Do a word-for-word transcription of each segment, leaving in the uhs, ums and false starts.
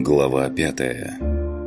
Глава пятая.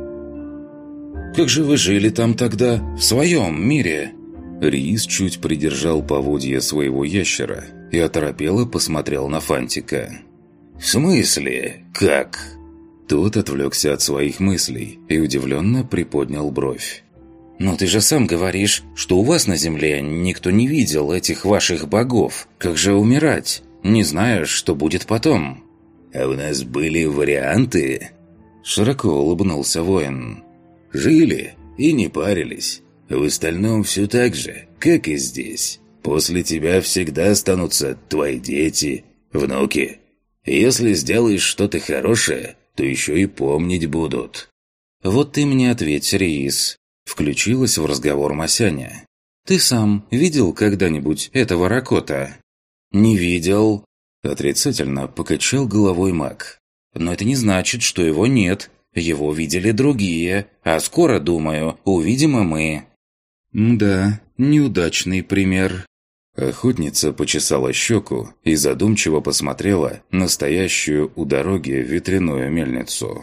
«Как же вы жили там тогда, в своем мире?» Риис чуть придержал поводья своего ящера и оторопело посмотрел на Фантика. «В смысле? Как?» Тот отвлекся от своих мыслей и удивленно приподнял бровь. «Но ты же сам говоришь, что у вас на Земле никто не видел этих ваших богов. Как же умирать, не зная, что будет потом?» «А у нас были варианты?» Широко улыбнулся воин. «Жили и не парились. В остальном все так же, как и здесь. После тебя всегда останутся твои дети, внуки. Если сделаешь что-то хорошее, то еще и помнить будут». «Вот ты мне ответь, Риис», — включилась в разговор Масяня. «Ты сам видел когда-нибудь этого Ракота?» «Не видел», — отрицательно покачал головой маг. «Но это не значит, что его нет. Его видели другие, а скоро, думаю, увидим и мы». «Да, неудачный пример». Охотница почесала щеку и задумчиво посмотрела на стоящую у дороги ветряную мельницу.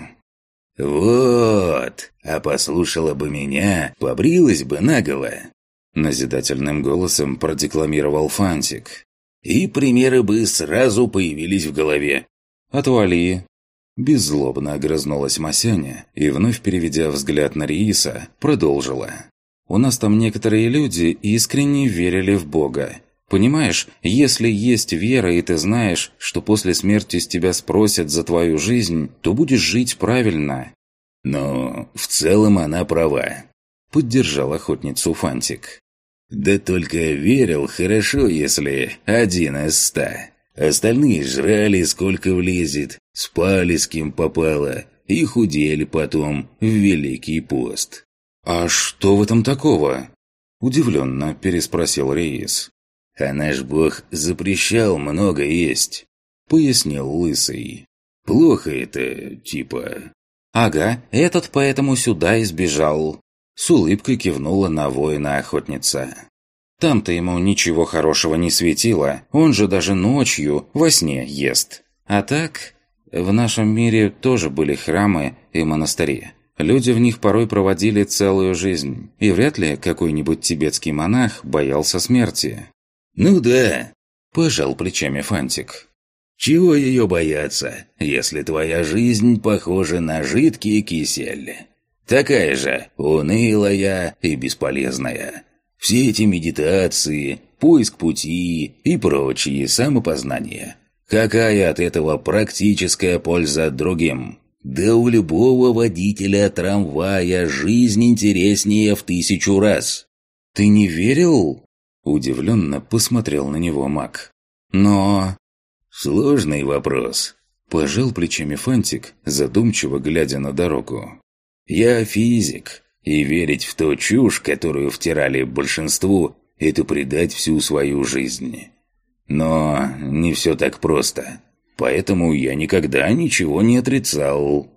«Вот, а послушала бы меня, побрилась бы наголо», — назидательным голосом продекламировал Фантик. «И примеры бы сразу появились в голове». «Отвали!» Беззлобно огрызнулась Масяня и, вновь переведя взгляд на Рииса, продолжила. «У нас там некоторые люди искренне верили в Бога. Понимаешь, если есть вера, и ты знаешь, что после смерти с тебя спросят за твою жизнь, то будешь жить правильно». «Но в целом она права», — поддержал охотницу Фантик. «Да только верил хорошо, если один из ста. Остальные жрали сколько влезет, спали с кем попало и худели потом в Великий пост». «А что в этом такого?» – удивленно переспросил Риис. «А наш бог запрещал много есть», – пояснил Лысый. «Плохо это, типа...» «Ага, этот поэтому сюда избежал», – с улыбкой кивнула на воина охотница. «Там-то ему ничего хорошего не светило, он же даже ночью во сне ест. А так, в нашем мире тоже были храмы и монастыри. Люди в них порой проводили целую жизнь, и вряд ли какой-нибудь тибетский монах боялся смерти». «Ну да», – пожал плечами Фантик. «Чего ее бояться, если твоя жизнь похожа на жидкий кисель? Такая же унылая и бесполезная. Все эти медитации, поиск пути и прочие самопознания. Какая от этого практическая польза другим? Да у любого водителя трамвая жизнь интереснее в тысячу раз». «Ты не верил?» – удивленно посмотрел на него маг. «Но...» «Сложный вопрос», – пожал плечами Фантик, задумчиво глядя на дорогу. «Я физик. И верить в ту чушь, которую втирали большинству, это предать всю свою жизнь. Но не все так просто. Поэтому я никогда ничего не отрицал».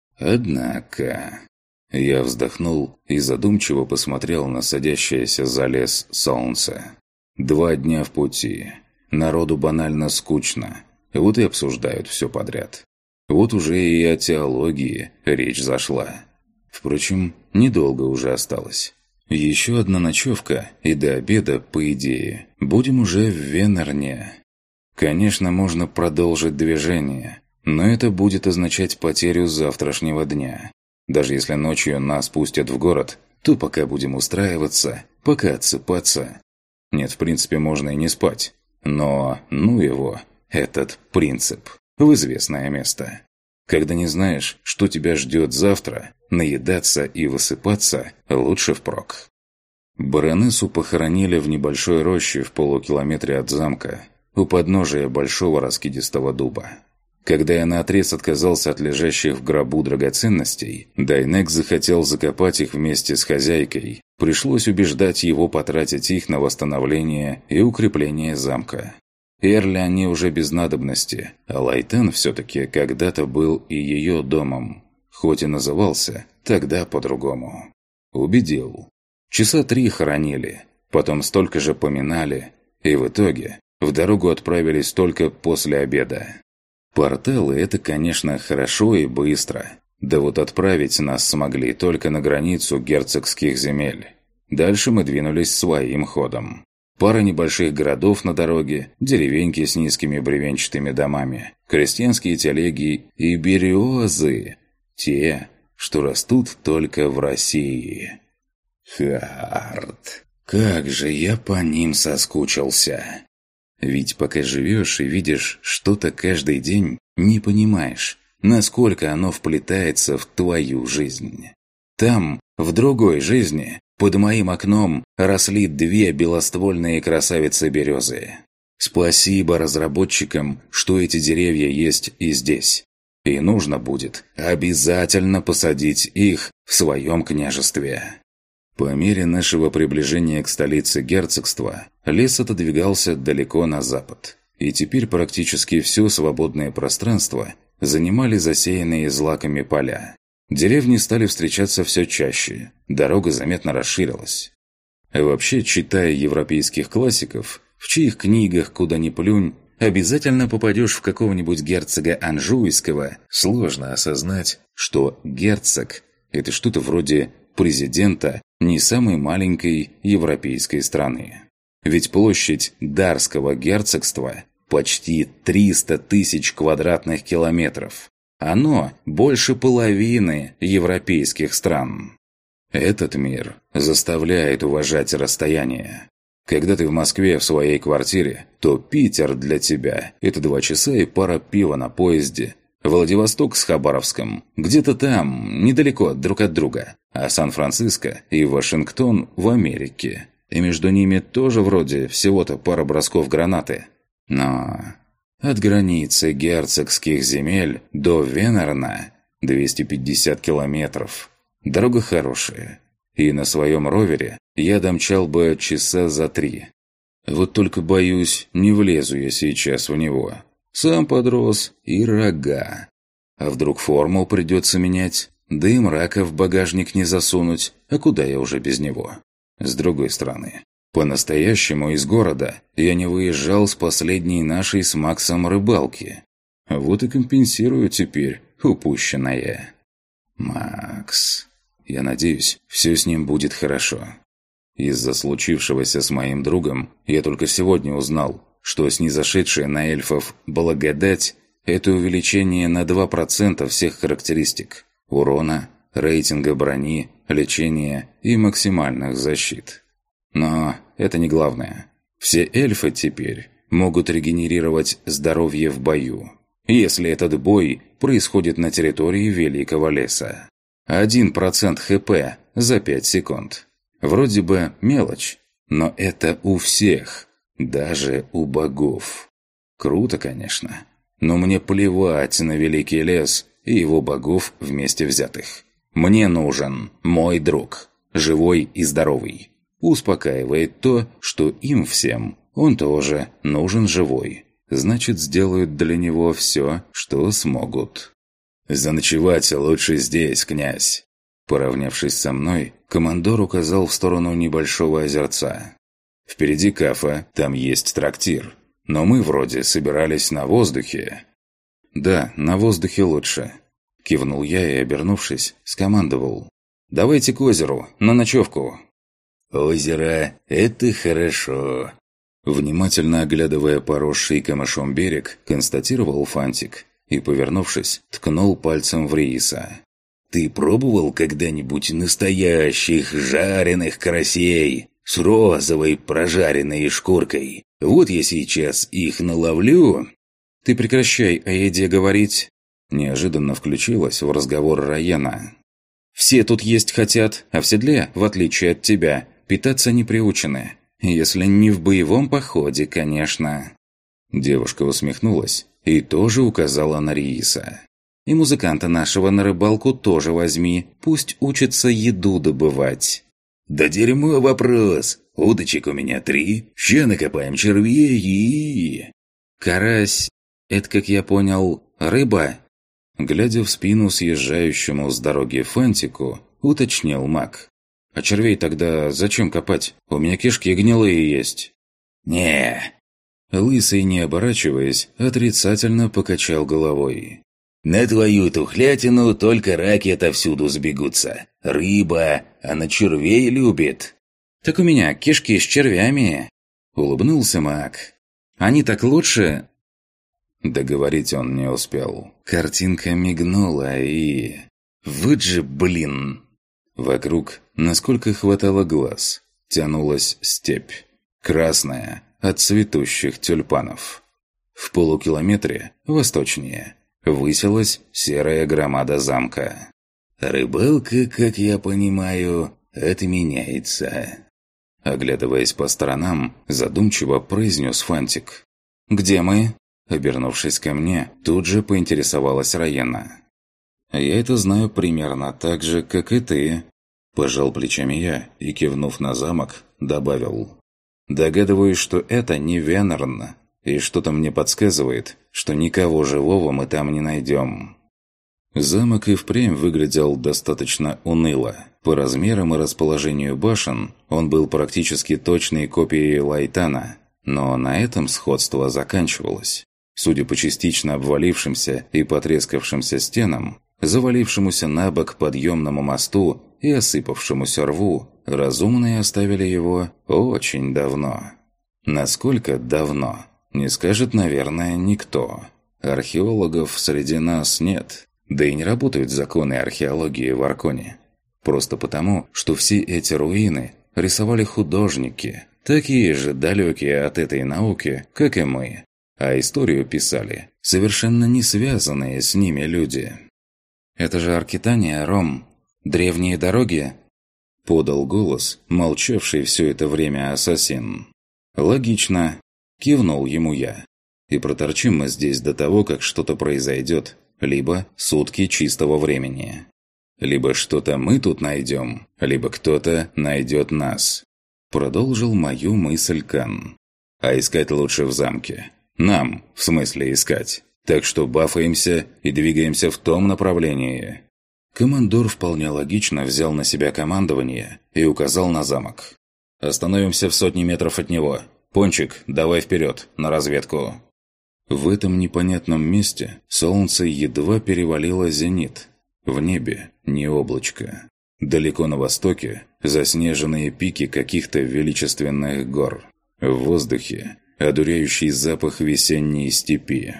«Однако...» Я вздохнул и задумчиво посмотрел на садящееся за лес солнце. Два дня в пути. Народу банально скучно. Вот и обсуждают все подряд. Вот уже и о теологии речь зашла. Впрочем, недолго уже осталось. Еще одна ночевка, и до обеда, по идее, будем уже в Венерне. Конечно, можно продолжить движение, но это будет означать потерю завтрашнего дня. Даже если ночью нас пустят в город, то пока будем устраиваться, пока отсыпаться. Нет, в принципе, можно и не спать. Но, ну его, этот принцип, в известное место. Когда не знаешь, что тебя ждет завтра, наедаться и высыпаться лучше впрок. Баронессу похоронили в небольшой роще в полукилометре от замка, у подножия большого раскидистого дуба. Когда я наотрез отказался от лежащих в гробу драгоценностей, Дайнек захотел закопать их вместе с хозяйкой. Пришлось убеждать его потратить их на восстановление и укрепление замка. Эрли они уже без надобности, а Лайтен все-таки когда-то был и ее домом, хоть и назывался тогда по-другому. Убедил. Часа три хоронили, потом столько же поминали, и в итоге в дорогу отправились только после обеда. Порталы – это, конечно, хорошо и быстро, Да вот отправить нас смогли только на границу герцогских земель. Дальше мы двинулись своим ходом. Пара небольших городов на дороге, деревеньки с низкими бревенчатыми домами, крестьянские телеги и березы. Те, что растут только в России. Харт, как же я по ним соскучился. Ведь пока живешь и видишь что-то каждый день, не понимаешь, насколько оно вплетается в твою жизнь. Там, в другой жизни, под моим окном росли две белоствольные красавицы-березы. Спасибо разработчикам, что эти деревья есть и здесь. И нужно будет обязательно посадить их в своем княжестве. По мере нашего приближения к столице герцогства, лес отодвигался далеко на запад. И теперь практически все свободное пространство занимали засеянные злаками поля. Деревни стали встречаться все чаще, дорога заметно расширилась. Вообще, читая европейских классиков, в чьих книгах куда ни плюнь, обязательно попадешь в какого-нибудь герцога Анжуйского, сложно осознать, что герцог – это что-то вроде президента не самой маленькой европейской страны. Ведь площадь Дарского герцогства почти триста тысяч квадратных километров. Оно больше половины европейских стран. Этот мир заставляет уважать расстояние. Когда ты в Москве в своей квартире, то Питер для тебя – это два часа и пара пива на поезде. Владивосток с Хабаровском – где-то там, недалеко друг от друга. А Сан-Франциско и Вашингтон в Америке. И между ними тоже вроде всего-то пара бросков гранаты. Но от границы герцогских земель до Венерна двести пятьдесят километров. Дорога хорошая. И на своем ровере я домчал бы часа за три. Вот только, боюсь, не влезу я сейчас в него. Сам подрос и рога. А вдруг форму придется менять? Да и мрака в багажник не засунуть. А куда я уже без него? С другой стороны, по-настоящему из города я не выезжал с последней нашей с Максом рыбалки. Вот и компенсирую теперь упущенное. Макс. Я надеюсь, все с ним будет хорошо. Из-за случившегося с моим другом я только сегодня узнал, что снизошедшая на эльфов благодать – это увеличение на два процента всех характеристик – урона, рейтинга брони, лечения и максимальных защит. Но это не главное. Все эльфы теперь могут регенерировать здоровье в бою, если этот бой происходит на территории Великого леса. Один процент хп за пять секунд. Вроде бы мелочь, но это у всех, даже у богов. Круто, конечно, но мне плевать на Великий лес и его богов вместе взятых. Мне нужен мой друг, живой и здоровый. Успокаивает то, что им всем он тоже нужен живой. Значит, сделают для него все, что смогут. «Заночевать лучше здесь, князь!» Поравнявшись со мной, командор указал в сторону небольшого озерца. «Впереди Кафа, там есть трактир. Но мы вроде собирались на воздухе». «Да, на воздухе лучше», – кивнул я и, обернувшись, скомандовал. «Давайте к озеру, на ночевку». «Озеро – это хорошо», – внимательно оглядывая поросший камышом берег, констатировал Фантик и, повернувшись, ткнул пальцем в Рииса. «Ты пробовал когда-нибудь настоящих жареных карасей с розовой прожаренной шкуркой? Вот я сейчас их наловлю». «Ты прекращай о еде говорить», – неожиданно включилась в разговор Раяна. «Все тут есть хотят, а в седле, в отличие от тебя, питаться не приучены. Если не в боевом походе, конечно». Девушка усмехнулась и тоже указала на Рииса. «И музыканта нашего на рыбалку тоже возьми, пусть учится еду добывать». «Да дерьмо вопрос! Удочек у меня три, ща накопаем червей и...» «Карась, это, как я понял, рыба?» Глядя в спину съезжающему с дороги Фантику, уточнил маг. «А червей тогда зачем копать? У меня кишки гнилые есть». «Не». Лысый, не оборачиваясь, отрицательно покачал головой. На твою тухлятину только раки отовсюду сбегутся. Рыба, она червей любит». «Так у меня кишки с червями», — улыбнулся маг. «Они так лучше...» Договорить он не успел. Картинка мигнула и... Вот же блин! Вокруг, насколько хватало глаз, тянулась степь. Красная, от цветущих тюльпанов. В полукилометре, восточнее, высилась серая громада замка. «Рыбалка, как я понимаю, отменяется». Оглядываясь по сторонам, задумчиво произнес Фантик. «Где мы?» Обернувшись ко мне, тут же поинтересовалась Райена. «Я это знаю примерно так же, как и ты», – пожал плечами я и, кивнув на замок, добавил. «Догадываюсь, что это не Венерн, и что-то мне подсказывает, что никого живого мы там не найдем». Замок и впрямь выглядел достаточно уныло. По размерам и расположению башен он был практически точной копией Лайтана, но на этом сходство заканчивалось. Судя по частично обвалившимся и потрескавшимся стенам, завалившемуся на бок подъемному мосту и осыпавшемуся рву, разумные оставили его очень давно. Насколько давно, не скажет, наверное, никто. Археологов среди нас нет, да и не работают законы археологии в Арконе. Просто потому, что все эти руины рисовали художники, такие же далекие от этой науки, как и мы, а историю писали совершенно не связанные с ними люди. «Это же Аркитания, Ром. Древние дороги?» – подал голос, молчавший все это время ассасин. «Логично», – кивнул ему я. «И проторчим мы здесь до того, как что-то произойдет, либо сутки чистого времени. Либо что-то мы тут найдем, либо кто-то найдет нас», – продолжил мою мысль Кан. «А искать лучше в замке. Нам, в смысле, искать. Так что бафаемся и двигаемся в том направлении». Командор вполне логично взял на себя командование и указал на замок. «Остановимся в сотне метров от него. Пончик, давай вперед, на разведку». В этом непонятном месте солнце едва перевалило зенит. В небе не облачко. Далеко на востоке заснеженные пики каких-то величественных гор. В воздухе одуряющий запах весенней степи.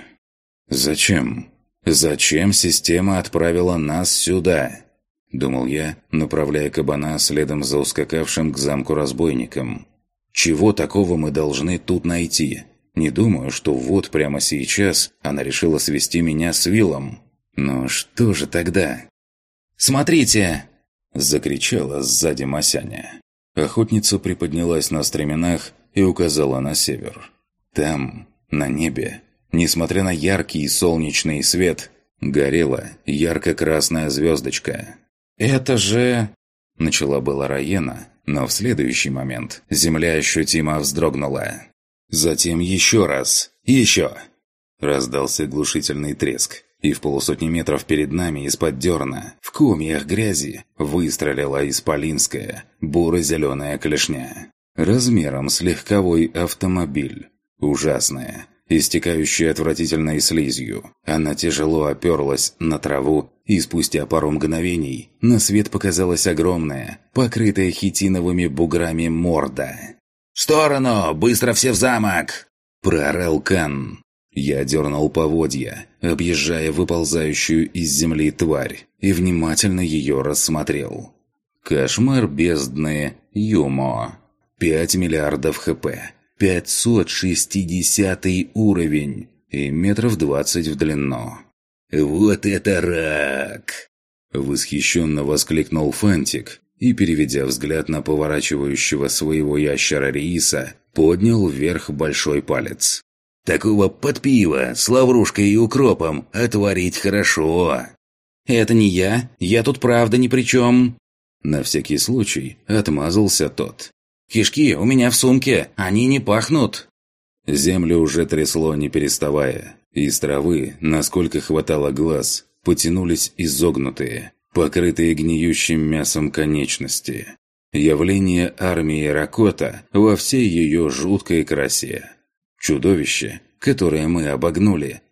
«Зачем? Зачем система отправила нас сюда?» – думал я, направляя кабана следом за ускакавшим к замку разбойником. «Чего такого мы должны тут найти? Не думаю, что вот прямо сейчас она решила свести меня с Виллом. Но что же тогда?» «Смотрите!» – закричала сзади Масяня. Охотница приподнялась на стременах и указала на север. Там, на небе, несмотря на яркий солнечный свет, горела ярко-красная звездочка. «Это же...» – начала была Райена, но в следующий момент земля ощутимо вздрогнула. Затем еще раз, еще. Раздался глушительный треск, и в полусотни метров перед нами из-под дерна, в комьях грязи, выстрелила исполинская, буро-зеленая клешня. Размером с легковой автомобиль. Ужасная, истекающая отвратительной слизью. Она тяжело оперлась на траву, и спустя пару мгновений на свет показалась огромная, покрытая хитиновыми буграми морда. «В сторону! Быстро все в замок!» – проорал Кан. Я дернул поводья, объезжая выползающую из земли тварь, и внимательно ее рассмотрел. Кошмар бездны Юмо. Пять миллиардов хп, пятьсот шестидесятый уровень и метров двадцать в длину. «Вот это рак!» – восхищенно воскликнул Фантик и, переведя взгляд на поворачивающего своего ящера Рииса, поднял вверх большой палец. «Такого под пиво с лаврушкой и укропом отварить хорошо!» «Это не я, я тут правда ни при чем!» На всякий случай отмазался тот. «Кишки у меня в сумке, они не пахнут!» Землю уже трясло не переставая. Из травы, насколько хватало глаз, потянулись изогнутые, покрытые гниющим мясом конечности. Явление армии Ракота во всей ее жуткой красе. Чудовище, которое мы обогнули,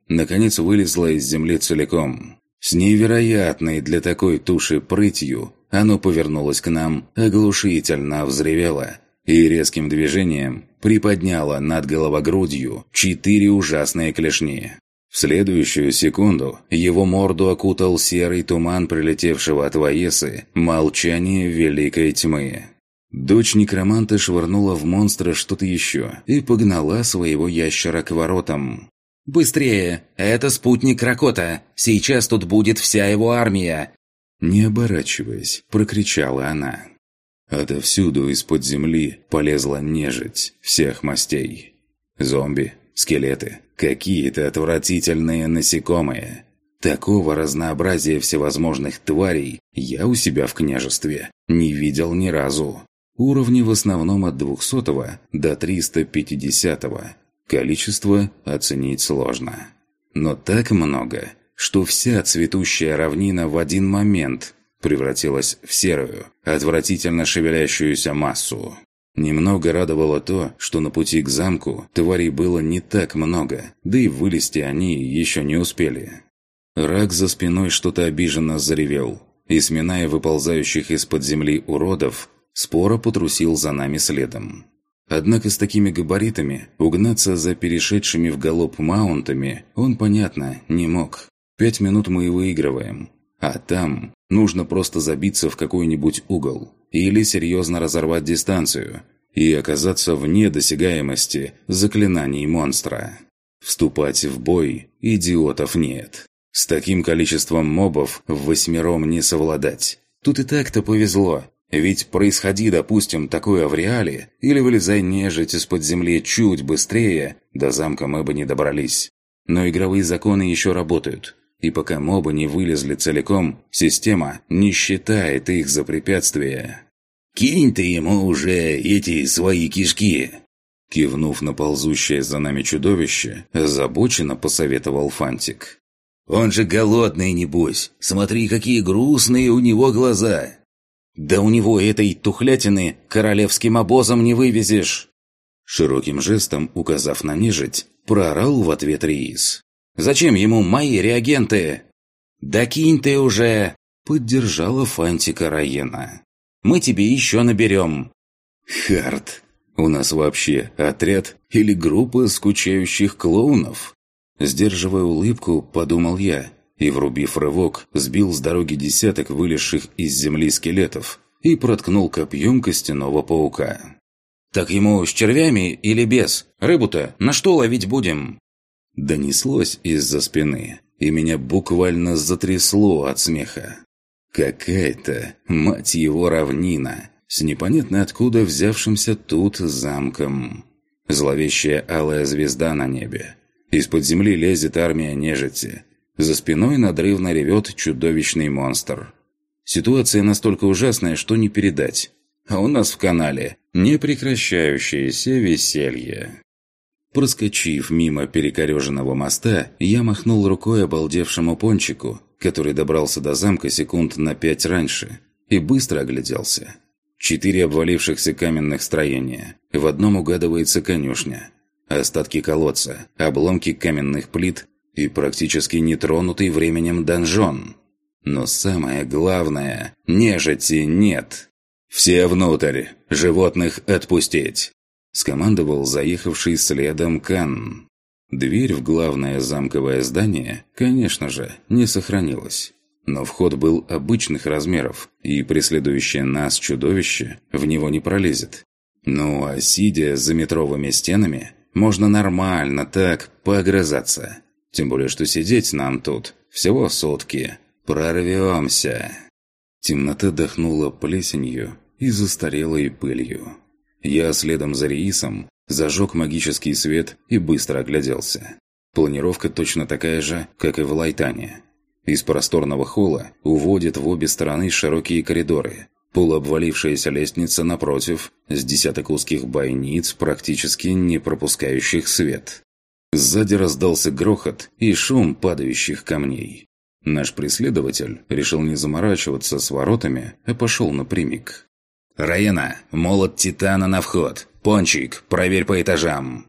наконец вылезло из земли целиком. С невероятной для такой туши прытью оно повернулось к нам, оглушительно взревело и резким движением приподняло над головогрудью четыре ужасные клешни. В следующую секунду его морду окутал серый туман прилетевшего от Ваесы молчания великой тьмы. Дочь некроманта швырнула в монстра что-то еще и погнала своего ящера к воротам. «Быстрее! Это спутник Ракота! Сейчас тут будет вся его армия!» Не оборачиваясь, прокричала она. Отовсюду из-под земли полезла нежить всех мастей. Зомби, скелеты, какие-то отвратительные насекомые. Такого разнообразия всевозможных тварей я у себя в княжестве не видел ни разу. Уровни в основном от двухсотого до триста пятидесятого. Количество оценить сложно. Но так много, что вся цветущая равнина в один момент превратилась в серую, отвратительно шевелящуюся массу. Немного радовало то, что на пути к замку тварей было не так много, да и вылезти они еще не успели. Рак за спиной что-то обиженно заревел, и, сминая выползающих из-под земли уродов, споро потрусил за нами следом. Однако с такими габаритами угнаться за перешедшими в галоп маунтами он, понятно, не мог. Пять минут мы и выигрываем. А там нужно просто забиться в какой-нибудь угол или серьезно разорвать дистанцию и оказаться вне досягаемости заклинаний монстра. Вступать в бой идиотов нет. С таким количеством мобов в восьмером не совладать. Тут и так-то повезло. Ведь происходи, допустим, такое в реале, или вылезай нежить из-под земли чуть быстрее, до замка мы бы не добрались. Но игровые законы еще работают. И пока мобы не вылезли целиком, система не считает их за препятствие. «Кинь ты ему уже эти свои кишки!» Кивнув на ползущее за нами чудовище, озабоченно посоветовал Фантик. «Он же голодный, небось! Смотри, какие грустные у него глаза!» «Да у него этой тухлятины королевским обозом не вывезешь!» Широким жестом, указав на нежить, проорал в ответ Риис. «Зачем ему мои реагенты?» «Да кинь ты уже!» — поддержала Фантика Раена. «Мы тебе еще наберем!» «Хард! У нас вообще отряд или группа скучающих клоунов?» Сдерживая улыбку, подумал я, и, врубив рывок, сбил с дороги десяток вылезших из земли скелетов и проткнул копьем костяного паука. «Так ему с червями или без? Рыбу-то на что ловить будем?» Донеслось из-за спины, и меня буквально затрясло от смеха. Какая-то, мать его, равнина, с непонятно откуда взявшимся тут замком. Зловещая алая звезда на небе. Из-под земли лезет армия нежити. За спиной надрывно ревет чудовищный монстр. Ситуация настолько ужасная, что не передать. А у нас в канале непрекращающееся веселье. Проскочив мимо перекореженного моста, я махнул рукой обалдевшему пончику, который добрался до замка секунд на пять раньше, и быстро огляделся. Четыре обвалившихся каменных строения. В одном угадывается конюшня. Остатки колодца, обломки каменных плит и практически нетронутый временем донжон. Но самое главное – нежити нет. «Все внутрь! Животных отпустить!» – скомандовал заехавший следом Кан. Дверь в главное замковое здание, конечно же, не сохранилась. Но вход был обычных размеров, и преследующее нас чудовище в него не пролезет. Ну а сидя за метровыми стенами, можно нормально так поогрызаться. Тем более, что сидеть нам тут всего сутки. Прорвемся. Темнота дохнула плесенью и застарелой пылью. Я следом за Риисом зажег магический свет и быстро огляделся. Планировка точно такая же, как и в Лайтане. Из просторного холла уводят в обе стороны широкие коридоры. Полуобвалившаяся лестница напротив, с десяток узких бойниц, практически не пропускающих свет. Сзади раздался грохот и шум падающих камней. Наш преследователь решил не заморачиваться с воротами, а пошел напрямик. «Раена, молот Титана на вход! Пончик, проверь по этажам!»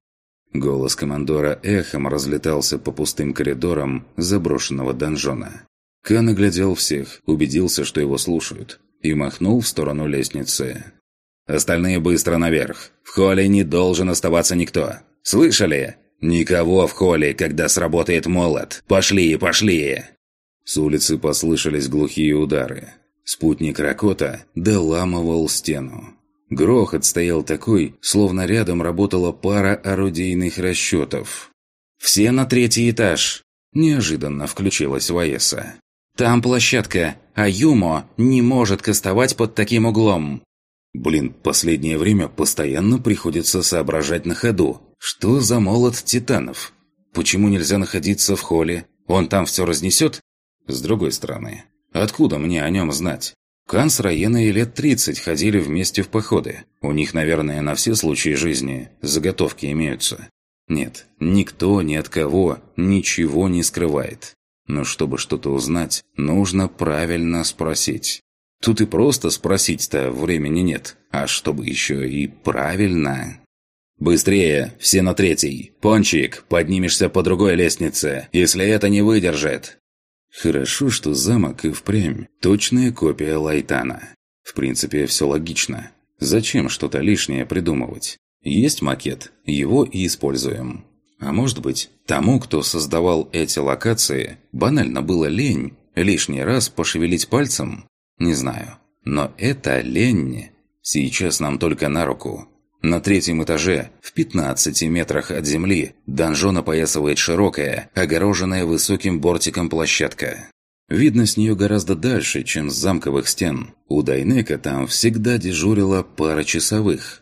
Голос командора эхом разлетался по пустым коридорам заброшенного донжона. Кан оглядел всех, убедился, что его слушают, и махнул в сторону лестницы. «Остальные быстро наверх. В холле не должен оставаться никто. Слышали? Никого в холле, когда сработает молот. Пошли, пошли!» С улицы послышались глухие удары. Спутник Ракота доламывал стену. Грохот стоял такой, словно рядом работала пара орудийных расчетов. «Все на третий этаж!» Неожиданно включилась Ваеса. «Там площадка, а Юмо не может кастовать под таким углом!» Блин, последнее время постоянно приходится соображать на ходу. Что за молот титанов? Почему нельзя находиться в холле? Он там все разнесет? С другой стороны, откуда мне о нем знать? Кан с Раеной лет тридцать ходили вместе в походы. У них, наверное, на все случаи жизни заготовки имеются. Нет, никто ни от кого ничего не скрывает. Но чтобы что-то узнать, нужно правильно спросить. Тут и просто спросить-то времени нет, а чтобы еще и правильно. «Быстрее! Все на третий! Пончик, поднимешься по другой лестнице, если это не выдержит!» Хорошо, что замок и впрямь точная копия Лайтана. В принципе, все логично. Зачем что-то лишнее придумывать? Есть макет, его и используем. А может быть, тому, кто создавал эти локации, банально было лень лишний раз пошевелить пальцем? Не знаю. Но это лень сейчас нам только на руку. На третьем этаже, в пятнадцати метрах от земли, донжон опоясывает широкая, огороженная высоким бортиком площадка. Видно с нее гораздо дальше, чем с замковых стен. У Дайнека там всегда дежурила пара часовых.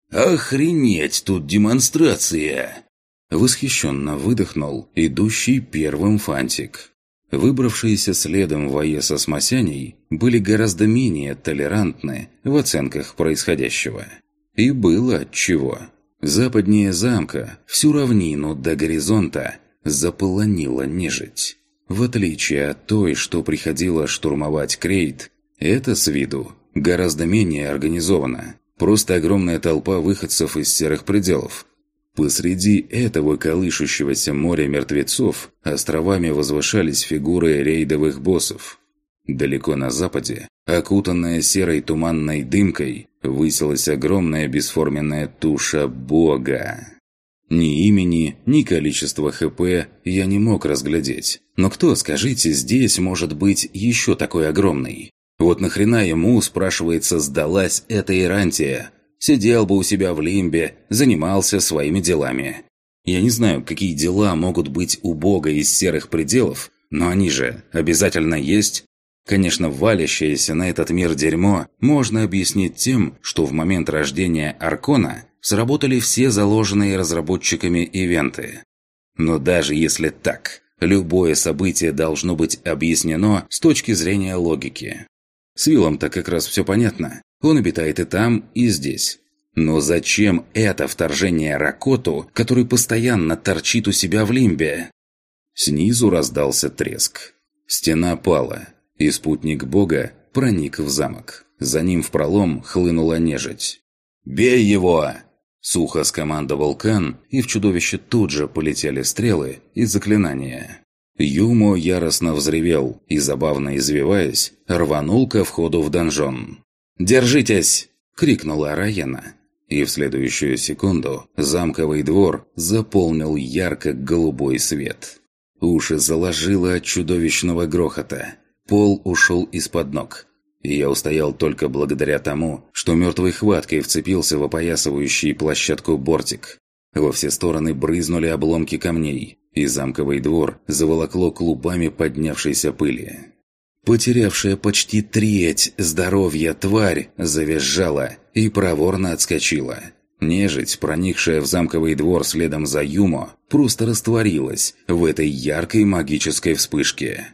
«Охренеть, тут демонстрация!» Восхищенно выдохнул идущий первым Фантик. Выбравшиеся следом Ваеса с Масяней были гораздо менее толерантны в оценках происходящего. И было отчего. Западнее замка, всю равнину до горизонта, заполонила нежить. В отличие от той, что приходила штурмовать Крейт, это с виду гораздо менее организовано. Просто огромная толпа выходцев из серых пределов. Посреди этого колышущегося моря мертвецов островами возвышались фигуры рейдовых боссов. Далеко на западе, окутанная серой туманной дымкой, высилась огромная бесформенная туша бога. Ни имени, ни количества ХП я не мог разглядеть. Но кто, скажите, здесь может быть еще такой огромный? Вот нахрена ему, спрашивается, сдалась эта Ирантия? Сидел бы у себя в Лимбе, занимался своими делами. Я не знаю, какие дела могут быть у бога из серых пределов, но они же обязательно есть. Конечно, валящееся на этот мир дерьмо можно объяснить тем, что в момент рождения Аркона сработали все заложенные разработчиками ивенты. Но даже если так, любое событие должно быть объяснено с точки зрения логики. С Виллом-то как раз все понятно. Он обитает и там, и здесь. Но зачем это вторжение Ракоту, который постоянно торчит у себя в Лимбе? Снизу раздался треск. Стена пала. И спутник бога проник в замок. За ним в пролом хлынула нежить. «Бей его!» Сухо скомандовал Кан, и в чудовище тут же полетели стрелы и заклинания. Юмо яростно взревел и, забавно извиваясь, рванул ко входу в донжон. «Держитесь!» — крикнула Раена. И в следующую секунду замковый двор заполнил ярко-голубой свет. Уши заложило от чудовищного грохота. Пол ушел из-под ног. И я устоял только благодаря тому, что мертвой хваткой вцепился в опоясывающий площадку бортик. Во все стороны брызнули обломки камней, и замковый двор заволокло клубами поднявшейся пыли. Потерявшая почти треть здоровья тварь завизжала и проворно отскочила. Нежить, проникшая в замковый двор следом за Юмо, просто растворилась в этой яркой магической вспышке.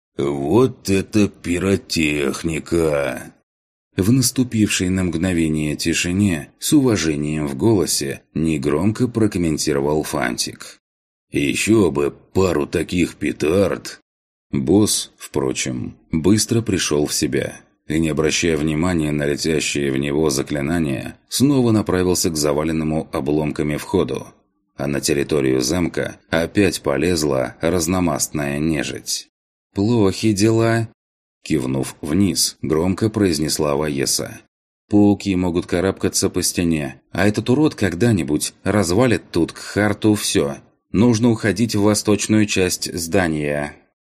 «Вот это пиротехника!» В наступившей на мгновение тишине, с уважением в голосе, негромко прокомментировал Фантик. «Еще бы пару таких петард!» Босс, впрочем, быстро пришел в себя и, не обращая внимания на летящие в него заклинания, снова направился к заваленному обломками входу. а на территорию замка опять полезла разномастная нежить. «Плохи дела», – кивнув вниз, громко произнесла Ваеса. «Пауки могут карабкаться по стене, а этот урод когда-нибудь развалит тут к Харту все. Нужно уходить в восточную часть здания».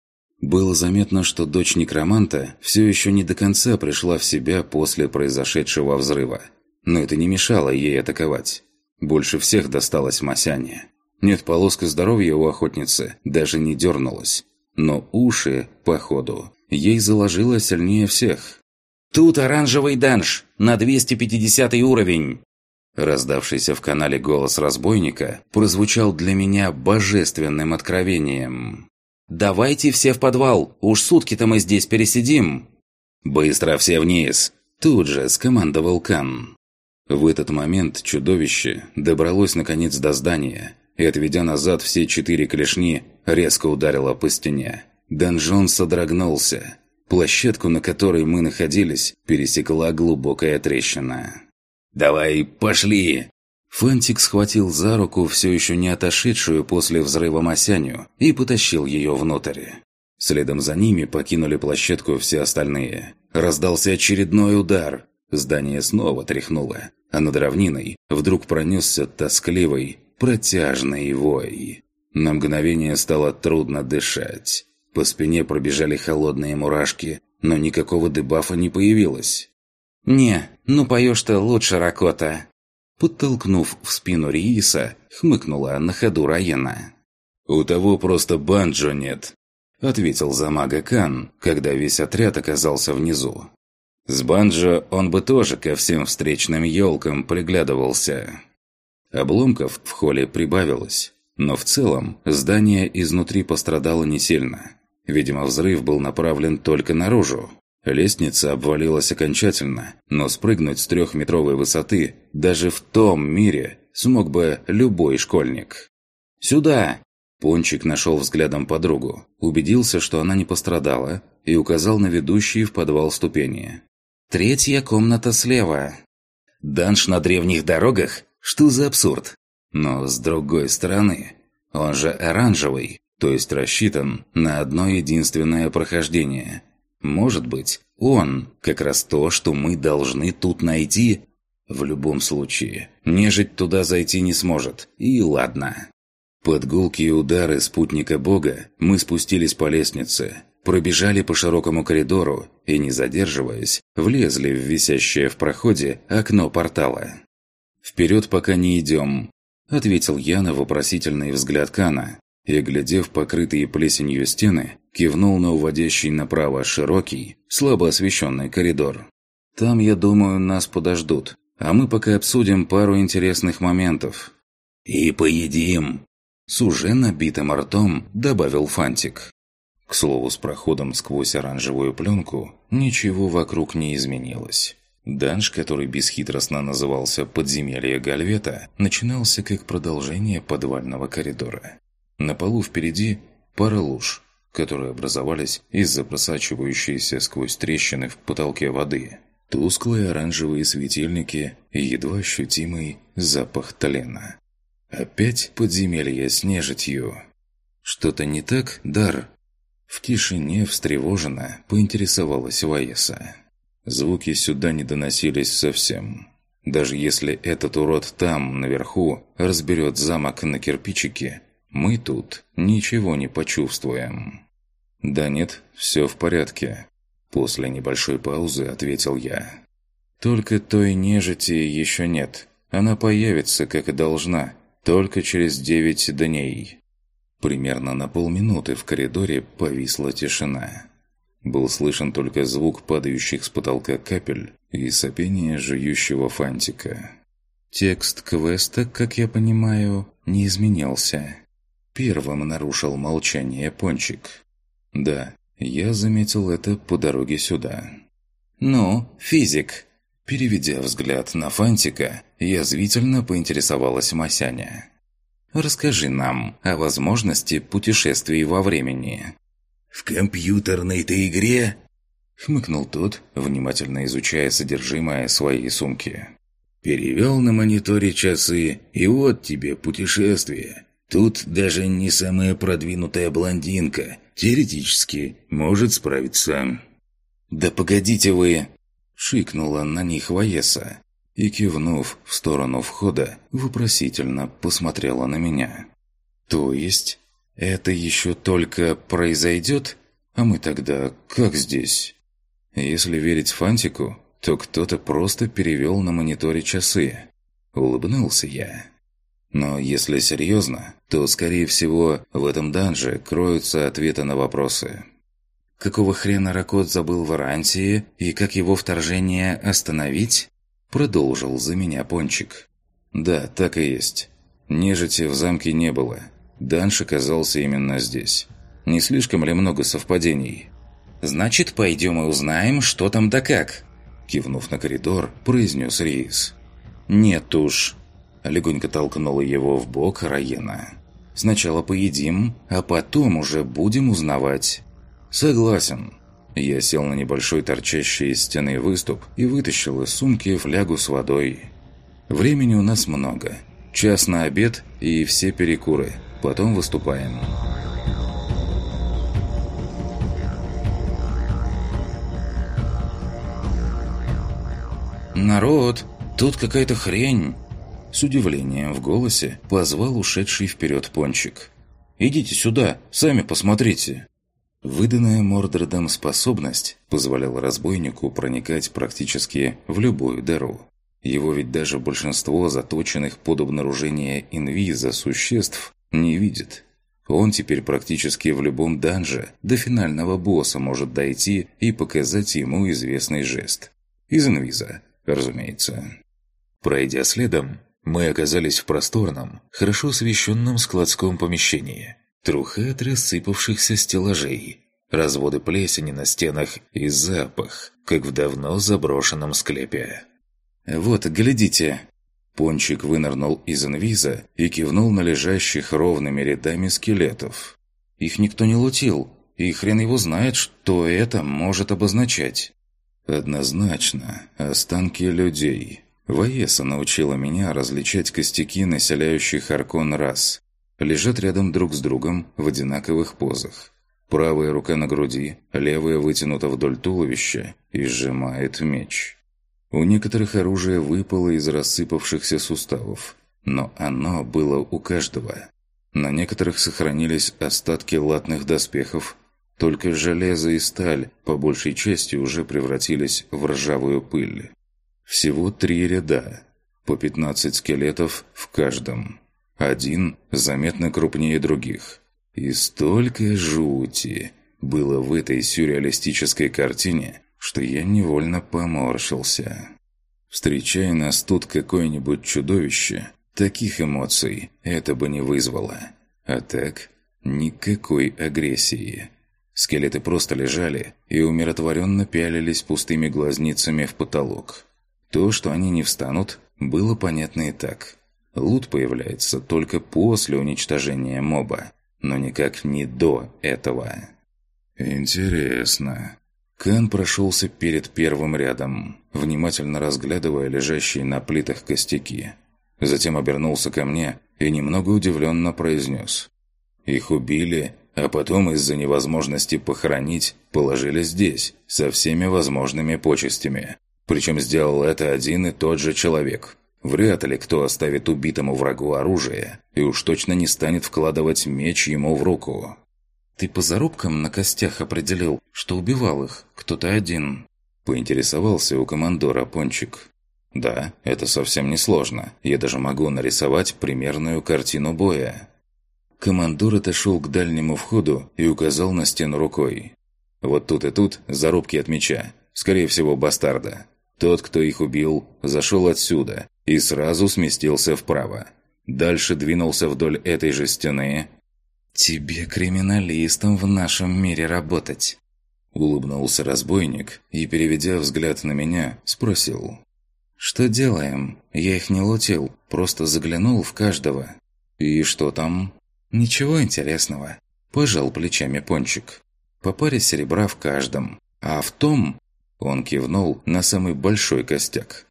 Было заметно, что дочь некроманта все еще не до конца пришла в себя после произошедшего взрыва. Но это не мешало ей атаковать. Больше всех досталось Масяне. Нет, полоска здоровья у охотницы даже не дернулась. Но уши, походу, ей заложило сильнее всех. «Тут оранжевый данж, на двести пятидесятый уровень!» Раздавшийся в канале голос разбойника прозвучал для меня божественным откровением. «Давайте все в подвал, уж сутки-то мы здесь пересидим!» «Быстро все вниз!» – тут же скомандовал Кан. В этот момент чудовище добралось наконец до здания и, отведя назад все четыре клешни, резко ударило по стене. Донжон содрогнулся. Площадку, на которой мы находились, пересекла глубокая трещина. «Давай, пошли!» Фантик схватил за руку все еще не отошедшую после взрыва Масяню и потащил ее внутрь. Следом за ними покинули площадку все остальные. Раздался очередной удар. Здание снова тряхнуло, а над равниной вдруг пронесся тоскливый, протяжный вой. На мгновение стало трудно дышать. По спине пробежали холодные мурашки, но никакого дебафа не появилось. «Не, ну поешь-то лучше, Ракота!» Подтолкнув в спину Рииса, хмыкнула на ходу Раена. «У того просто банджо нет», — ответил за мага Кан, когда весь отряд оказался внизу. С банджо он бы тоже ко всем встречным елкам приглядывался. Обломков в холле прибавилось, но в целом здание изнутри пострадало не сильно. Видимо, взрыв был направлен только наружу. Лестница обвалилась окончательно, но спрыгнуть с трехметровой высоты даже в том мире смог бы любой школьник. «Сюда!» Пончик нашел взглядом подругу, убедился, что она не пострадала, и указал на ведущие в подвал ступени. «Третья комната слева». «Данж на древних дорогах? Что за абсурд?» Но с другой стороны, он же оранжевый, то есть рассчитан на одно единственное прохождение. Может быть, он как раз то, что мы должны тут найти? В любом случае, нежить туда зайти не сможет, и ладно. Под гулкие удары спутника бога мы спустились по лестнице, пробежали по широкому коридору и, не задерживаясь, влезли в висящее в проходе окно портала. «Вперед пока не идем», — ответил я на вопросительный взгляд Кана, и, глядев покрытые плесенью стены, кивнул на уводящий направо широкий, слабо освещенный коридор. «Там, я думаю, нас подождут, а мы пока обсудим пару интересных моментов». «И поедим!» С уже набитым ртом добавил Фантик. К слову, с проходом сквозь оранжевую пленку ничего вокруг не изменилось. Данж, который бесхитростно назывался «Подземелье Гальвета», начинался как продолжение подвального коридора. На полу впереди пара луж, которые образовались из-за просачивающейся сквозь трещины в потолке воды. Тусклые оранжевые светильники и едва ощутимый запах тлена. Опять подземелье с нежитью. «Что-то не так, Дар?» В тишине встревоженно поинтересовалась Ваеса. Звуки сюда не доносились совсем. Даже если этот урод там, наверху, разберет замок на кирпичики, мы тут ничего не почувствуем. «Да нет, все в порядке», – после небольшой паузы ответил я. «Только той нежити еще нет. Она появится, как и должна, только через девять дней». Примерно на полминуты в коридоре повисла тишина. Был слышен только звук падающих с потолка капель и сопение жующего Фантика. Текст квеста, как я понимаю, не изменился. Первым нарушил молчание Пончик. Да, я заметил это по дороге сюда. «Ну, физик!» Переведя взгляд на Фантика, язвительно поинтересовалась Масяня. «Расскажи нам о возможности путешествий во времени». «В компьютерной-то игре?» — хмыкнул тот, внимательно изучая содержимое своей сумки. Перевел на мониторе часы, и вот тебе путешествие. Тут даже не самая продвинутая блондинка, теоретически, может справиться». «Да погодите вы!» – шикнула на них Ваеса и, кивнув в сторону входа, вопросительно посмотрела на меня. «То есть это еще только произойдет? А мы тогда как здесь?» Если верить Фантику, то кто-то просто перевел на мониторе часы. Улыбнулся я. Но если серьезно, то, скорее всего, в этом данже кроются ответы на вопросы. Какого хрена Ракот забыл в Арантии, и как его вторжение остановить? Продолжил за меня Пончик. Да, так и есть. Нежити в замке не было. Данж оказался именно здесь. Не слишком ли много совпадений? «Значит, пойдем и узнаем, что там да как», кивнув на коридор, произнес Рейс. «Нет уж», легонько толкнула его в бок Раена. «Сначала поедим, а потом уже будем узнавать». «Согласен». Я сел на небольшой торчащий из стены выступ и вытащил из сумки флягу с водой. Времени у нас много. Час на обед и все перекуры. Потом выступаем. «Народ, тут какая-то хрень!» С удивлением в голосе позвал ушедший вперед Пончик. «Идите сюда, сами посмотрите!» Выданная Мордредом способность позволяла разбойнику проникать практически в любую дыру. Его ведь даже большинство заточенных под обнаружение инвиза существ не видит. Он теперь практически в любом данже до финального босса может дойти и показать ему известный жест. Из инвиза, разумеется. Пройдя следом, мы оказались в просторном, хорошо освещенном складском помещении. Труха от рассыпавшихся стеллажей, разводы плесени на стенах и запах, как в давно заброшенном склепе. «Вот, глядите!» Пончик вынырнул из инвиза и кивнул на лежащих ровными рядами скелетов. «Их никто не лутил, и хрен его знает, что это может обозначать». «Однозначно, останки людей». Ваеса научила меня различать костяки населяющих Аркон рас. Лежат рядом друг с другом в одинаковых позах. Правая рука на груди, левая вытянута вдоль туловища и сжимает меч. У некоторых оружие выпало из рассыпавшихся суставов, но оно было у каждого. На некоторых сохранились остатки латных доспехов, только железо и сталь по большей части уже превратились в ржавую пыль. Всего три ряда, по пятнадцать скелетов в каждом. Один заметно крупнее других. И столько жути было в этой сюрреалистической картине, что я невольно поморщился. Встречая нас тут какое-нибудь чудовище, таких эмоций это бы не вызвало. А так, никакой агрессии. Скелеты просто лежали и умиротворенно пялились пустыми глазницами в потолок. То, что они не встанут, было понятно и так. Лут появляется только после уничтожения моба, но никак не до этого. Интересно. Кан прошелся перед первым рядом, внимательно разглядывая лежащие на плитах костяки. Затем обернулся ко мне и немного удивленно произнес. «Их убили, а потом из-за невозможности похоронить положили здесь, со всеми возможными почестями. Причем сделал это один и тот же человек. Вряд ли кто оставит убитому врагу оружие, и уж точно не станет вкладывать меч ему в руку». «Ты по зарубкам на костях определил, что убивал их кто-то один?» Поинтересовался у командора Пончик. «Да, это совсем не сложно. Я даже могу нарисовать примерную картину боя». Командор отошел к дальнему входу и указал на стену рукой. «Вот тут и тут зарубки от меча. Скорее всего, бастарда. Тот, кто их убил, зашел отсюда и сразу сместился вправо. Дальше двинулся вдоль этой же стены». «Тебе, криминалистам, в нашем мире работать!» Улыбнулся разбойник и, переведя взгляд на меня, спросил. «Что делаем? Я их не лутил, просто заглянул в каждого». «И что там?» «Ничего интересного», – пожал плечами Пончик. «По паре серебра в каждом. А в том...» Он кивнул на самый большой костяк.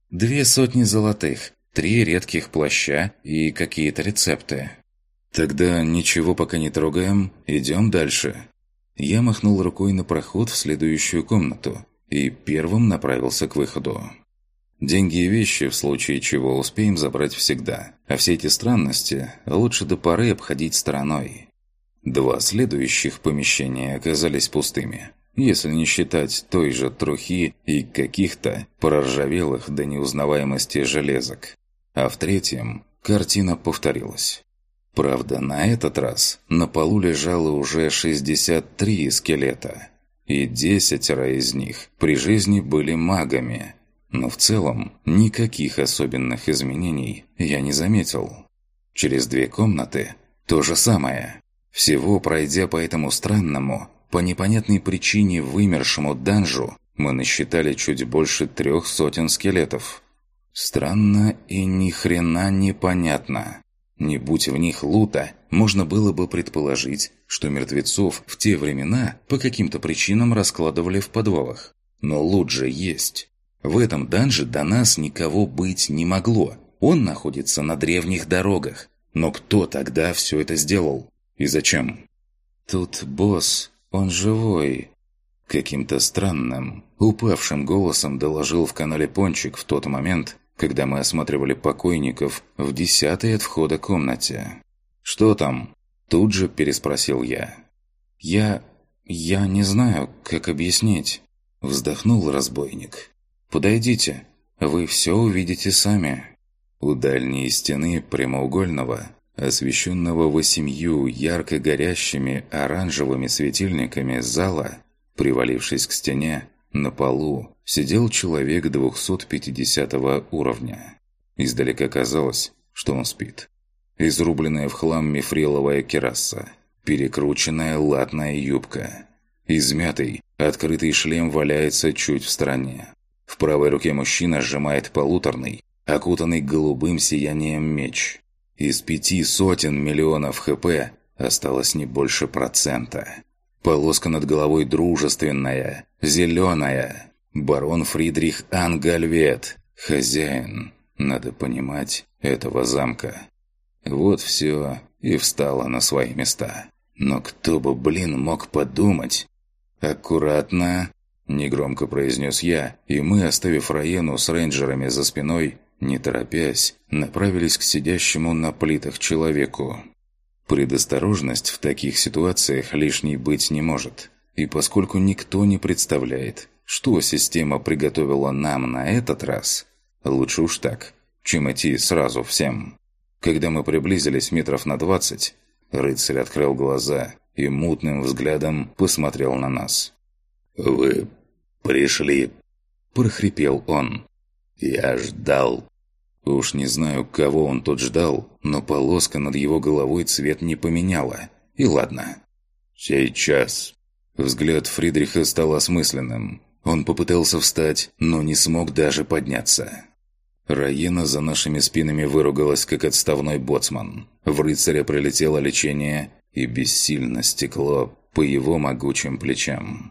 Две сотни золотых, три редких плаща и какие-то рецепты. Тогда ничего пока не трогаем, идем дальше. Я махнул рукой на проход в следующую комнату и первым направился к выходу. Деньги и вещи, в случае чего, успеем забрать всегда, а все эти странности лучше до поры обходить стороной. Два следующих помещения оказались пустыми, если не считать той же трухи и каких-то проржавелых до неузнаваемости железок. А в третьем картина повторилась. Правда, на этот раз на полу лежало уже шестьдесят три скелета, и десятеро из них при жизни были магами. Но в целом никаких особенных изменений я не заметил. Через две комнаты то же самое. Всего пройдя по этому странному, по непонятной причине вымершему данжу, мы насчитали чуть больше трех сотен скелетов. Странно и ни хрена непонятно. Не будь в них лута, можно было бы предположить, что мертвецов в те времена по каким-то причинам раскладывали в подвалах. Но лут же есть. В этом данже до нас никого быть не могло. Он находится на древних дорогах. Но кто тогда все это сделал? И зачем? Тут босс, он живой. Каким-то странным, упавшим голосом доложил в канале Пончик в тот момент, когда мы осматривали покойников в десятой от входа комнате. «Что там?» – тут же переспросил я. «Я... я не знаю, как объяснить», – вздохнул разбойник. «Подойдите, вы все увидите сами». У дальней стены прямоугольного, освещенного восемью ярко горящими оранжевыми светильниками зала, привалившись к стене, на полу сидел человек двухсот пятидесятого уровня. Издалека казалось, что он спит. Изрубленная в хлам мифриловая кираса, перекрученная латная юбка. Измятый, открытый шлем валяется чуть в стороне. В правой руке мужчина сжимает полуторный, окутанный голубым сиянием меч. Из пяти сотен миллионов хп осталось не больше процента. Полоска над головой дружественная, зеленая. Барон Фридрих Ангальвет, хозяин, надо понимать, этого замка. Вот все и встало на свои места. Но кто бы, блин, мог подумать? «Аккуратно!» – негромко произнес я, и мы, оставив Раену с рейнджерами за спиной, не торопясь, направились к сидящему на плитах человеку. Предосторожность в таких ситуациях лишней быть не может. И поскольку никто не представляет, что система приготовила нам на этот раз, лучше уж так, чем идти сразу всем. Когда мы приблизились метров на двадцать, рыцарь открыл глаза и мутным взглядом посмотрел на нас. «Вы пришли», – прохрипел он. «Я ждал». Уж не знаю, кого он тут ждал, но полоска над его головой цвет не поменяла. И ладно. «Сейчас». Взгляд Фридриха стал осмысленным. Он попытался встать, но не смог даже подняться. Раена за нашими спинами выругалась, как отставной боцман. В рыцаря прилетело лечение, и бессильно стекло по его могучим плечам.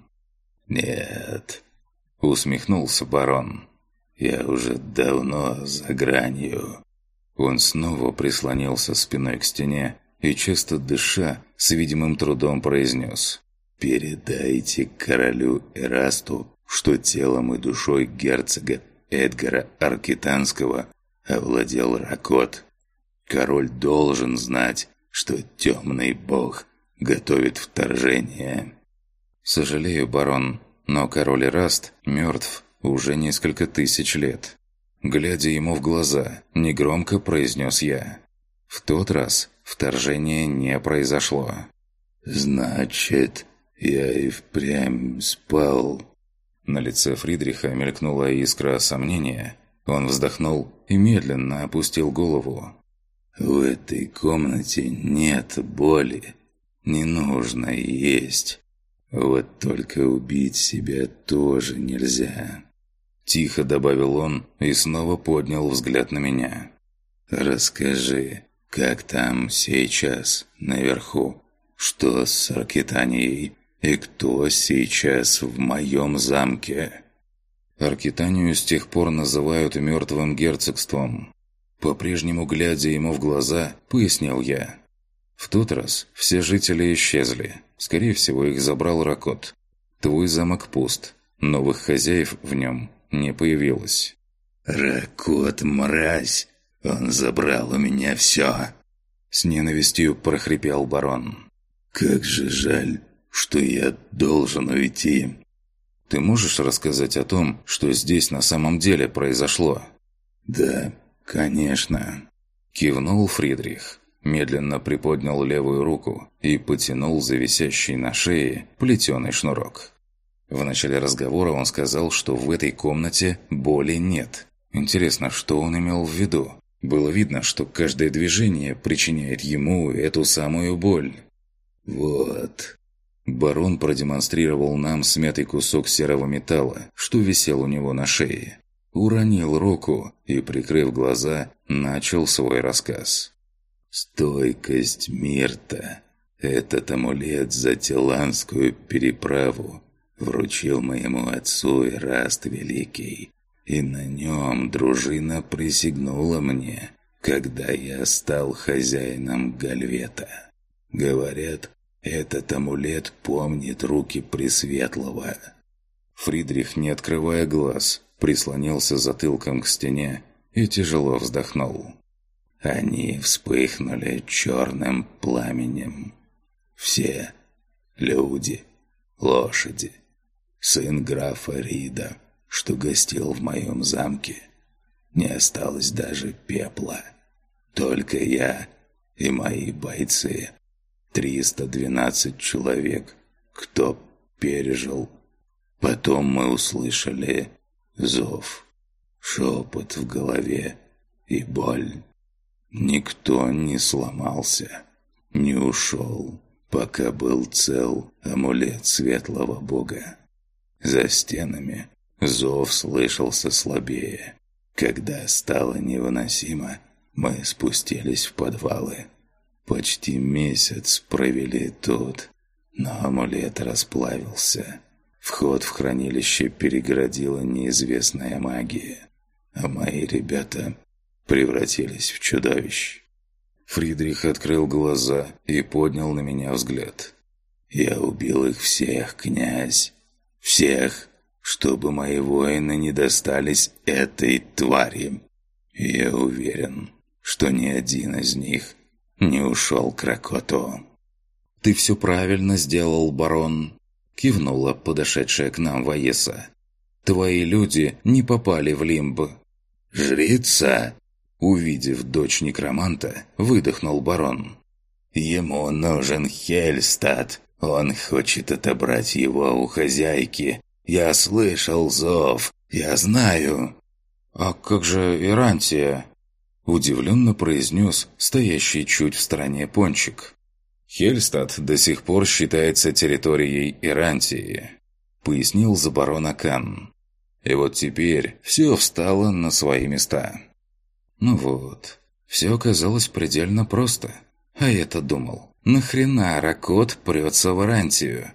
«Нет», — усмехнулся барон. «Я уже давно за гранью». Он снова прислонился спиной к стене и, часто дыша, с видимым трудом произнес: «Передайте королю Эрасту, что телом и душой герцога Эдгара Аркитанского овладел Ракот. Король должен знать, что темный бог готовит вторжение». «Сожалею, барон, но король Эраст мертв уже несколько тысяч лет». Глядя ему в глаза, негромко произнес я. В тот раз вторжение не произошло. «Значит, я и впрямь спал». На лице Фридриха мелькнула искра сомнения. Он вздохнул и медленно опустил голову. «В этой комнате нет боли. Не нужно есть. Вот только убить себя тоже нельзя». Тихо добавил он и снова поднял взгляд на меня. «Расскажи, как там сейчас, наверху? Что с Аркитанией и кто сейчас в моем замке?» Аркитанию с тех пор называют мертвым герцогством. По-прежнему глядя ему в глаза, пояснил я. В тот раз все жители исчезли. Скорее всего, их забрал Ракот. Твой замок пуст. Новых хозяев в нем не появилось. «Ракот, мразь! Он забрал у меня все!» С ненавистью прохрипел барон. «Как же жаль, что я должен уйти!» «Ты можешь рассказать о том, что здесь на самом деле произошло?» «Да, конечно», – кивнул Фридрих. Медленно приподнял левую руку и потянул за висящий на шее плетеный шнурок. В начале разговора он сказал, что в этой комнате боли нет. Интересно, что он имел в виду? Было видно, что каждое движение причиняет ему эту самую боль. «Вот». Барон продемонстрировал нам смятый кусок серого металла, что висел у него на шее. Уронил руку и, прикрыв глаза, начал свой рассказ. «Стойкость Мирта. Этот амулет за Теланскую переправу вручил моему отцу Ираст Великий, и на нем дружина присягнула мне, когда я стал хозяином Гальвета. Говорят, этот амулет помнит руки Пресветлого». Фридрих, не открывая глаз, прислонился затылком к стене и тяжело вздохнул. «Они вспыхнули черным пламенем. Все люди, лошади, сын графа Рида, что гостил в моем замке. Не осталось даже пепла. Только я и мои бойцы. триста двенадцать человек, кто пережил. Потом мы услышали зов, шепот в голове и боль. Никто не сломался, не ушел, пока был цел амулет Светлого Бога. За стенами зов слышался слабее. Когда стало невыносимо, мы спустились в подвалы. Почти месяц провели тут, но амулет расплавился. Вход в хранилище перегородила неизвестная магия, а мои ребята превратились в чудовищ. Фридрих открыл глаза и поднял на меня взгляд. «Я убил их всех, князь, всех, чтобы мои воины не достались этой твари. И я уверен, что ни один из них не ушел к Ракоту». «Ты все правильно сделал, барон», — кивнула подошедшая к нам Ваеса. «Твои люди не попали в лимб». «Жрица!» Увидев дочь некроманта, выдохнул барон. «Ему нужен Хельстад. Он хочет отобрать его у хозяйки. Я слышал зов. Я знаю». «А как же Ирантия?» Удивленно произнес стоящий чуть в стороне Пончик. «Хельстад до сих пор считается территорией Ирантии», пояснил за барона Кан. И вот теперь все встало на свои места. Ну вот, все оказалось предельно просто. А я-то думал, нахрена Ракот прется в Ирантию?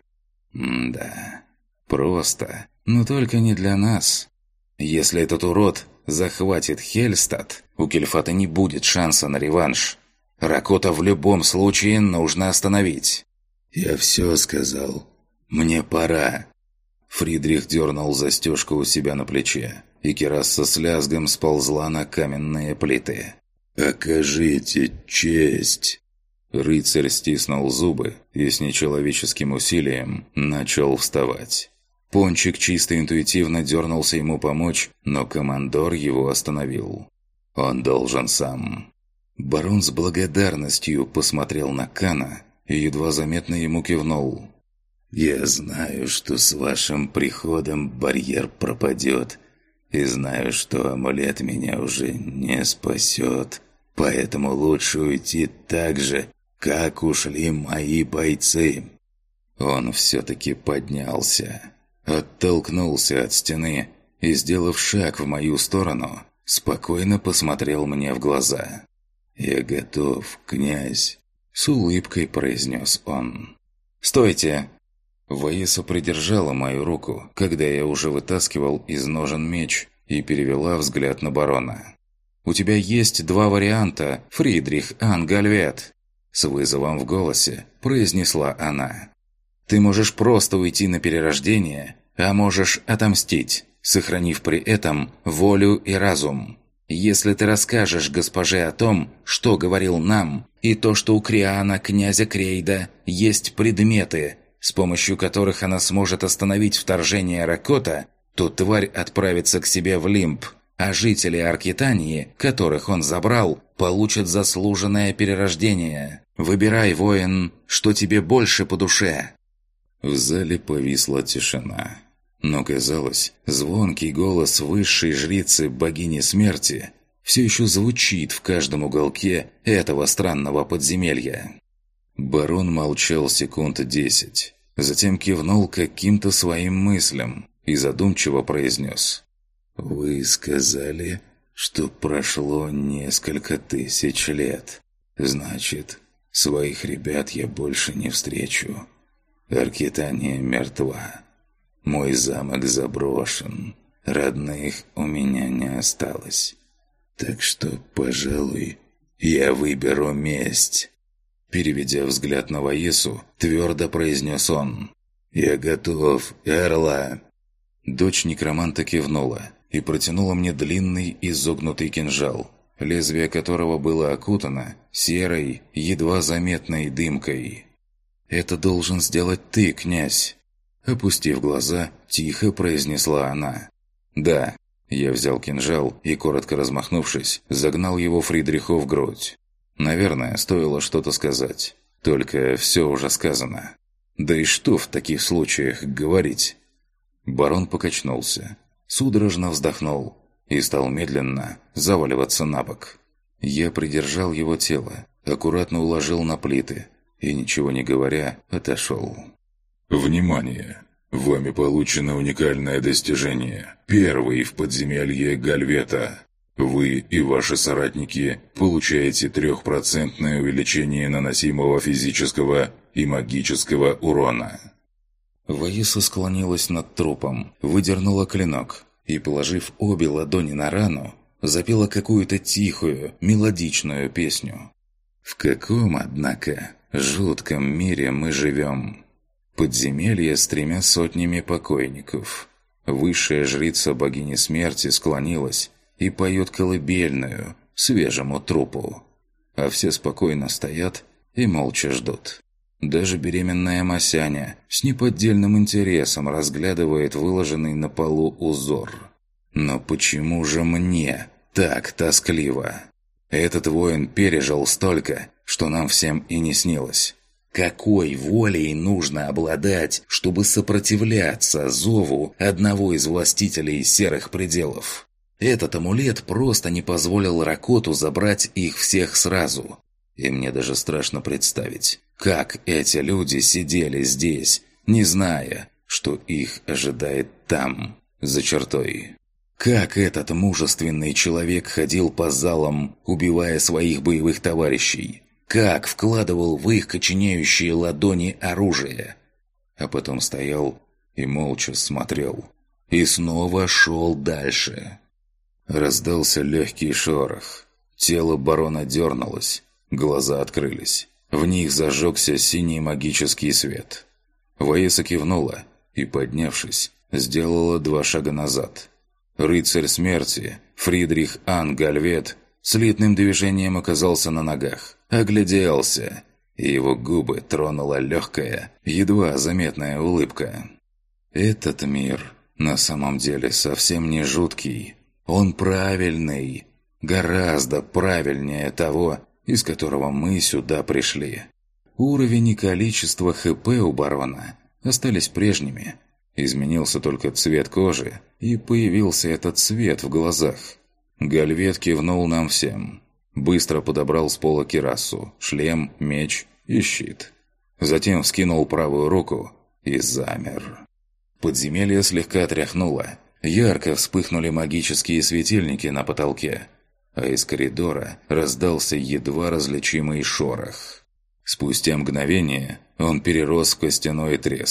М-да, просто, но только не для нас. Если этот урод захватит Хельстад, у Кельфата не будет шанса на реванш. Ракота в любом случае нужно остановить. «Я все сказал. Мне пора». Фридрих дернул застежку у себя на плече, и кераса с лязгом сползла на каменные плиты. «Окажите честь!» Рыцарь стиснул зубы и с нечеловеческим усилием начал вставать. Пончик чисто интуитивно дернулся ему помочь, но командор его остановил. Он должен сам. Барон с благодарностью посмотрел на Кана и едва заметно ему кивнул. «Я знаю, что с вашим приходом барьер пропадет, и знаю, что амулет меня уже не спасет, поэтому лучше уйти так же, как ушли мои бойцы». Он все-таки поднялся, оттолкнулся от стены и, сделав шаг в мою сторону, спокойно посмотрел мне в глаза. «Я готов, князь», — с улыбкой произнес он. «Стойте!» Ваеса придержала мою руку, когда я уже вытаскивал из ножен меч, и перевела взгляд на барона. «У тебя есть два варианта, Фридрих Ангальвет», — с вызовом в голосе произнесла она. «Ты можешь просто уйти на перерождение, а можешь отомстить, сохранив при этом волю и разум. Если ты расскажешь госпоже о том, что говорил нам, и то, что у Криана, князя Крейда, есть предметы, с помощью которых она сможет остановить вторжение Ракота, то тварь отправится к себе в Лимб, а жители Аркитании, которых он забрал, получат заслуженное перерождение. Выбирай, воин, что тебе больше по душе». В зале повисла тишина. Но, казалось, звонкий голос высшей жрицы богини смерти все еще звучит в каждом уголке этого странного подземелья. Барон молчал секунд десять, затем кивнул каким-то своим мыслям и задумчиво произнес: «Вы сказали, что прошло несколько тысяч лет. Значит, своих ребят я больше не встречу. Аркитания мертва. Мой замок заброшен. Родных у меня не осталось. Так что, пожалуй, я выберу месть». Переведя взгляд на Ваесу, твердо произнес он: «Я готов, Эрла». Дочь некроманта кивнула и протянула мне длинный изогнутый кинжал, лезвие которого было окутано серой, едва заметной дымкой. «Это должен сделать ты, князь!» Опустив глаза, тихо произнесла она. «Да». Я взял кинжал и, коротко размахнувшись, загнал его Фридриху в грудь. Наверное, стоило что-то сказать. Только все уже сказано. Да и что в таких случаях говорить? Барон покачнулся, судорожно вздохнул и стал медленно заваливаться на бок. Я придержал его тело, аккуратно уложил на плиты и, ничего не говоря, отошел. «Внимание! Вами получено уникальное достижение. Первый в подземелье Гальвета. Вы и ваши соратники получаете трехпроцентное увеличение наносимого физического и магического урона». Ваеса склонилась над трупом, выдернула клинок и, положив обе ладони на рану, запела какую-то тихую, мелодичную песню. «В каком, однако, жутком мире мы живем? Подземелье с тремя сотнями покойников. Высшая жрица богини смерти склонилась и поет колыбельную свежему трупу. А все спокойно стоят и молча ждут. Даже беременная Масяня с неподдельным интересом разглядывает выложенный на полу узор. Но почему же мне так тоскливо? Этот воин пережил столько, что нам всем и не снилось. Какой волей нужно обладать, чтобы сопротивляться зову одного из властителей серых пределов? Этот амулет просто не позволил Ракоту забрать их всех сразу. И мне даже страшно представить, как эти люди сидели здесь, не зная, что их ожидает там, за чертой. Как этот мужественный человек ходил по залам, убивая своих боевых товарищей. Как вкладывал в их коченеющие ладони оружие. А потом стоял и молча смотрел. И снова шел дальше. Раздался легкий шорох. Тело барона дернулось. Глаза открылись. В них зажегся синий магический свет. Ваеса кивнула и, поднявшись, сделала два шага назад. Рыцарь смерти, Фридрих Ангальвет, слитным движением оказался на ногах. Огляделся, и его губы тронула легкая, едва заметная улыбка. Этот мир на самом деле совсем не жуткий. Он правильный, гораздо правильнее того, из которого мы сюда пришли. Уровень и количество ХП у барона остались прежними. Изменился только цвет кожи, и появился этот свет в глазах. Гальвет кивнул нам всем. Быстро подобрал с пола кирасу, шлем, меч и щит. Затем вскинул правую руку и замер. Подземелье слегка тряхнуло. Ярко вспыхнули магические светильники на потолке. А из коридора раздался едва различимый шорох. Спустя мгновение он перерос в костяной треск.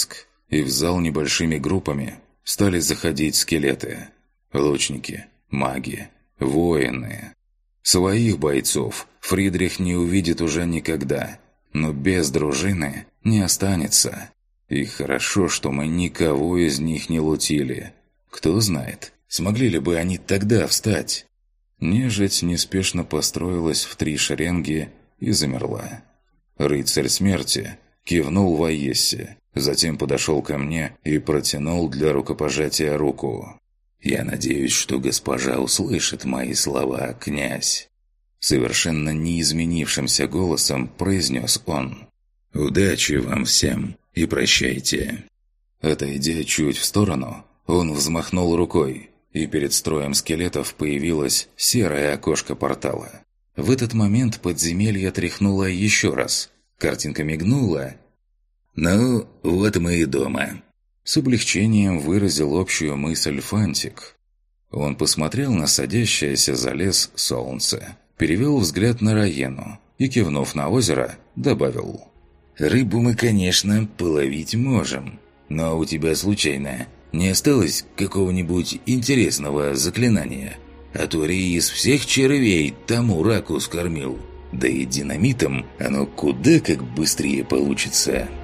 и в зал небольшими группами стали заходить скелеты. Лучники, маги, воины. Своих бойцов Фридрих не увидит уже никогда, но без дружины не останется. И хорошо, что мы никого из них не лутили. Кто знает, смогли ли бы они тогда встать? Нежить неспешно построилась в три шеренги и замерла. Рыцарь смерти кивнул Ваессе, затем подошел ко мне и протянул для рукопожатия руку. «Я надеюсь, что госпожа услышит мои слова, князь». Совершенно неизменившимся голосом произнес он. «Удачи вам всем и прощайте». Отойдя чуть в сторону, он взмахнул рукой, и перед строем скелетов появилось серое окошко портала. В этот момент подземелье тряхнуло еще раз. Картинка мигнула. «Ну, вот мы и дома», — с облегчением выразил общую мысль Фантик. Он посмотрел на садящееся за лес солнце, перевел взгляд на Раену и, кивнув на озеро, добавил: «Рыбу мы, конечно, половить можем, но у тебя случайно не осталось какого-нибудь интересного заклинания? А то из всех червей тому раку скормил. Да и динамитом оно куда как быстрее получится».